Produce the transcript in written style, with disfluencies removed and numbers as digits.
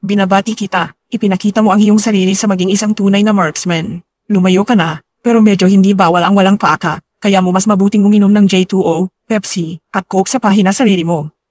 Binabati kita, ipinakita mo ang iyong sarili sa maging isang tunay na marksman. Lumayo ka na, pero medyo hindi bawal ang walang paa ka, kaya mo mas mabuting uminom ng J2O, Pepsi, at Coke sa pahina sarili mo.